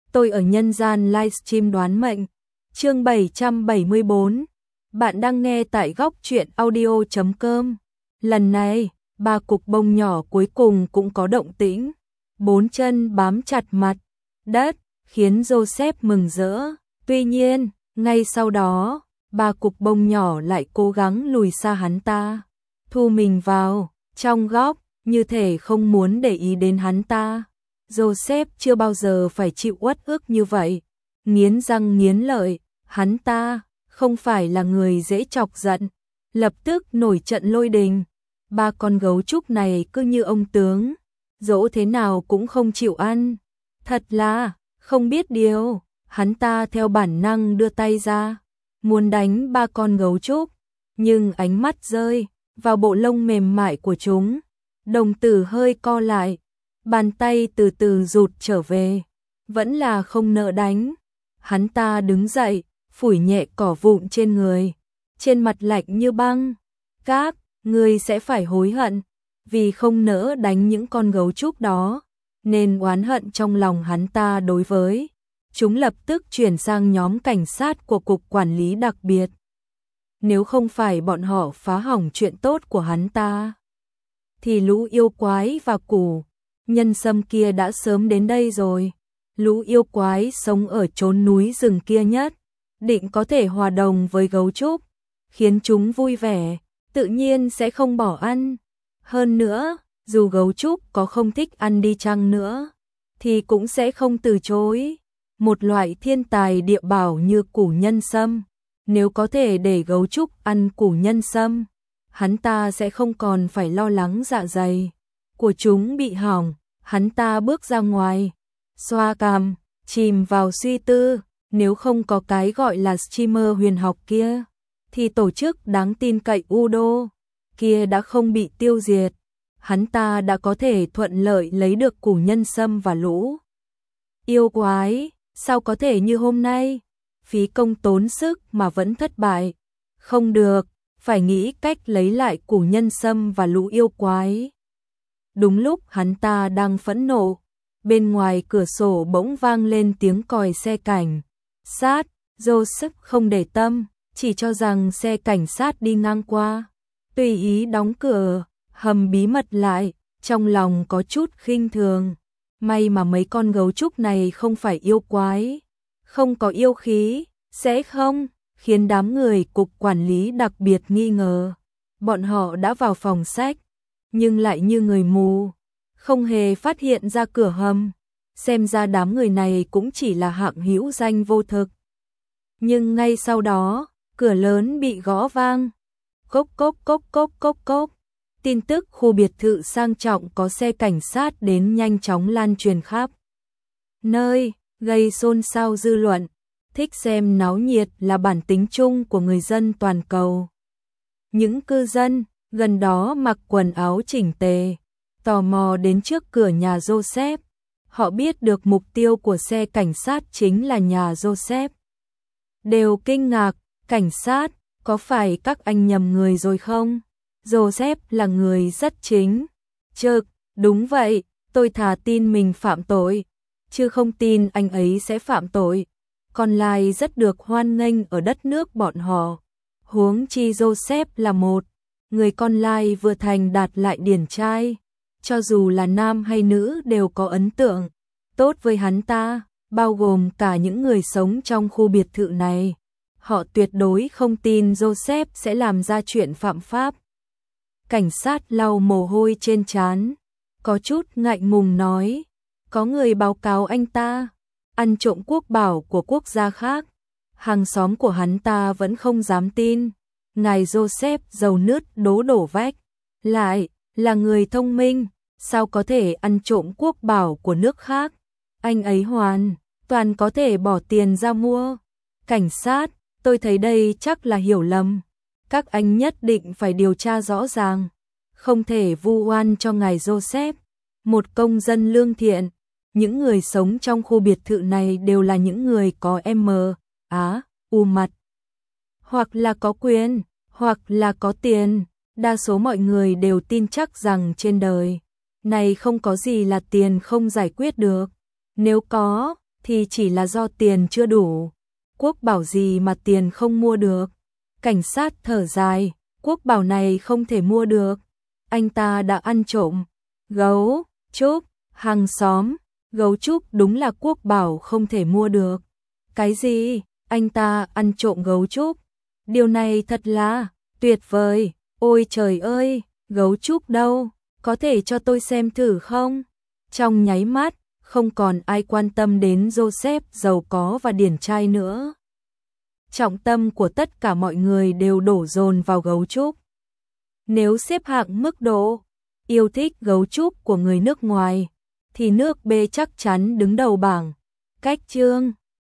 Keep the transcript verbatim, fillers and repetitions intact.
tôi ở nhân gian livestream đoán mệnh. Chương bảy trăm bảy mươi bốn. Bạn đang nghe tại góc truyện audio chấm com. Lần này, ba cục bông nhỏ cuối cùng cũng có động tĩnh. Bốn chân bám chặt mặt đất, khiến Joseph mừng rỡ. Tuy nhiên, ngay sau đó, ba cục bông nhỏ lại cố gắng lùi xa hắn ta, thu mình vào trong góc, như thể không muốn để ý đến hắn ta. Joseph chưa bao giờ phải chịu uất ức như vậy. Nghiến răng nghiến lợi, hắn ta không phải là người dễ chọc giận. Lập tức nổi trận lôi đình. Ba con gấu trúc này cứ như ông tướng, dỗ thế nào cũng không chịu ăn. Thật là không biết điều. Hắn ta theo bản năng đưa tay ra, muốn đánh ba con gấu trúc, nhưng ánh mắt rơi vào bộ lông mềm mại của chúng. Đồng tử hơi co lại, bàn tay từ từ rụt trở về, vẫn là không nỡ đánh. Hắn ta đứng dậy, phủi nhẹ cỏ vụn trên người, trên mặt lạnh như băng. Các ngươi sẽ phải hối hận, vì không nỡ đánh những con gấu trúc đó, nên oán hận trong lòng hắn ta đối với chúng lập tức chuyển sang nhóm cảnh sát của cục quản lý đặc biệt. Nếu không phải bọn họ phá hỏng chuyện tốt của hắn ta, thì lũ yêu quái và củ nhân sâm kia đã sớm đến đây rồi. Lũ yêu quái sống ở chốn núi rừng kia nhất, định có thể hòa đồng với gấu trúc, khiến chúng vui vẻ, tự nhiên sẽ không bỏ ăn. Hơn nữa, dù gấu trúc có không thích ăn đi chăng nữa, thì cũng sẽ không từ chối. Một loại thiên tài địa bảo như củ nhân sâm, nếu có thể để gấu trúc ăn củ nhân sâm, hắn ta sẽ không còn phải lo lắng dạ dày của chúng bị hỏng. Hắn ta bước ra ngoài, xoa cằm, chìm vào suy tư. Nếu không có cái gọi là streamer huyền học kia, thì tổ chức đáng tin cậy Udo kia đã không bị tiêu diệt. Hắn ta đã có thể thuận lợi lấy được củ nhân sâm và lũ yêu quái. Sao có thể như hôm nay, phí công tốn sức mà vẫn thất bại? Không được, phải nghĩ cách lấy lại củ nhân sâm và lũ yêu quái. Đúng lúc hắn ta đang phẫn nộ, bên ngoài cửa sổ bỗng vang lên tiếng còi xe cảnh sát. Joseph không để tâm, chỉ cho rằng xe cảnh sát đi ngang qua, tùy ý đóng cửa hầm bí mật lại, trong lòng có chút khinh thường. May mà mấy con gấu trúc này không phải yêu quái, không có yêu khí, sẽ không khiến đám người cục quản lý đặc biệt nghi ngờ. Bọn họ đã vào phòng sách, nhưng lại như người mù, không hề phát hiện ra cửa hầm. Xem ra đám người này cũng chỉ là hạng hữu danh vô thực. Nhưng ngay sau đó, cửa lớn bị gõ vang. Cốc cốc cốc cốc cốc cốc. Tin tức khu biệt thự sang trọng có xe cảnh sát đến nhanh chóng lan truyền khắp nơi, gây xôn xao dư luận. Thích xem náo nhiệt là bản tính chung của người dân toàn cầu. Những cư dân gần đó mặc quần áo chỉnh tề, tò mò đến trước cửa nhà Joseph. Họ biết được mục tiêu của xe cảnh sát chính là nhà Joseph. Đều kinh ngạc, cảnh sát, có phải các anh nhầm người rồi không? Joseph là người rất chính trực. Đúng vậy, tôi thà tin mình phạm tội, chứ không tin anh ấy sẽ phạm tội. Con lai rất được hoan nghênh ở đất nước bọn họ. Huống chi Joseph là một người con lai vừa thành đạt lại điển trai. Cho dù là nam hay nữ đều có ấn tượng tốt với hắn ta, bao gồm cả những người sống trong khu biệt thự này. Họ tuyệt đối không tin Joseph sẽ làm ra chuyện phạm pháp. Cảnh sát lau mồ hôi trên trán, có chút ngại ngùng nói, có người báo cáo anh ta ăn trộm quốc bảo của quốc gia khác. Hàng xóm của hắn ta vẫn không dám tin. Ngài Joseph dầu nứt đố đổ vách, lại là người thông minh, sao có thể ăn trộm quốc bảo của nước khác? Anh ấy hoàn toàn có thể bỏ tiền ra mua. Cảnh sát, tôi thấy đây chắc là hiểu lầm. Các anh nhất định phải điều tra rõ ràng, không thể vu oan cho ngài Joseph, một công dân lương thiện. Những người sống trong khu biệt thự này đều là những người có M, Á, U mặt, hoặc là có quyền, hoặc là có tiền. Đa số mọi người đều tin chắc rằng trên đời này không có gì là tiền không giải quyết được. Nếu có, thì chỉ là do tiền chưa đủ. Quốc bảo gì mà tiền không mua được? Cảnh sát thở dài, quốc bảo này không thể mua được. Anh ta đã ăn trộm. Gấu Trúc, hàng xóm, gấu Trúc đúng là quốc bảo không thể mua được. Cái gì? Anh ta ăn trộm gấu Trúc? Điều này thật là tuyệt vời. Ôi trời ơi, gấu Trúc đâu? Có thể cho tôi xem thử không? Trong nháy mắt, không còn ai quan tâm đến Joseph giàu có và điển trai nữa. Trọng tâm của tất cả mọi người đều đổ dồn vào gấu Trúc. Nếu xếp hạng mức độ yêu thích gấu Trúc của người nước ngoài, thì nước B chắc chắn đứng đầu bảng. Cách chương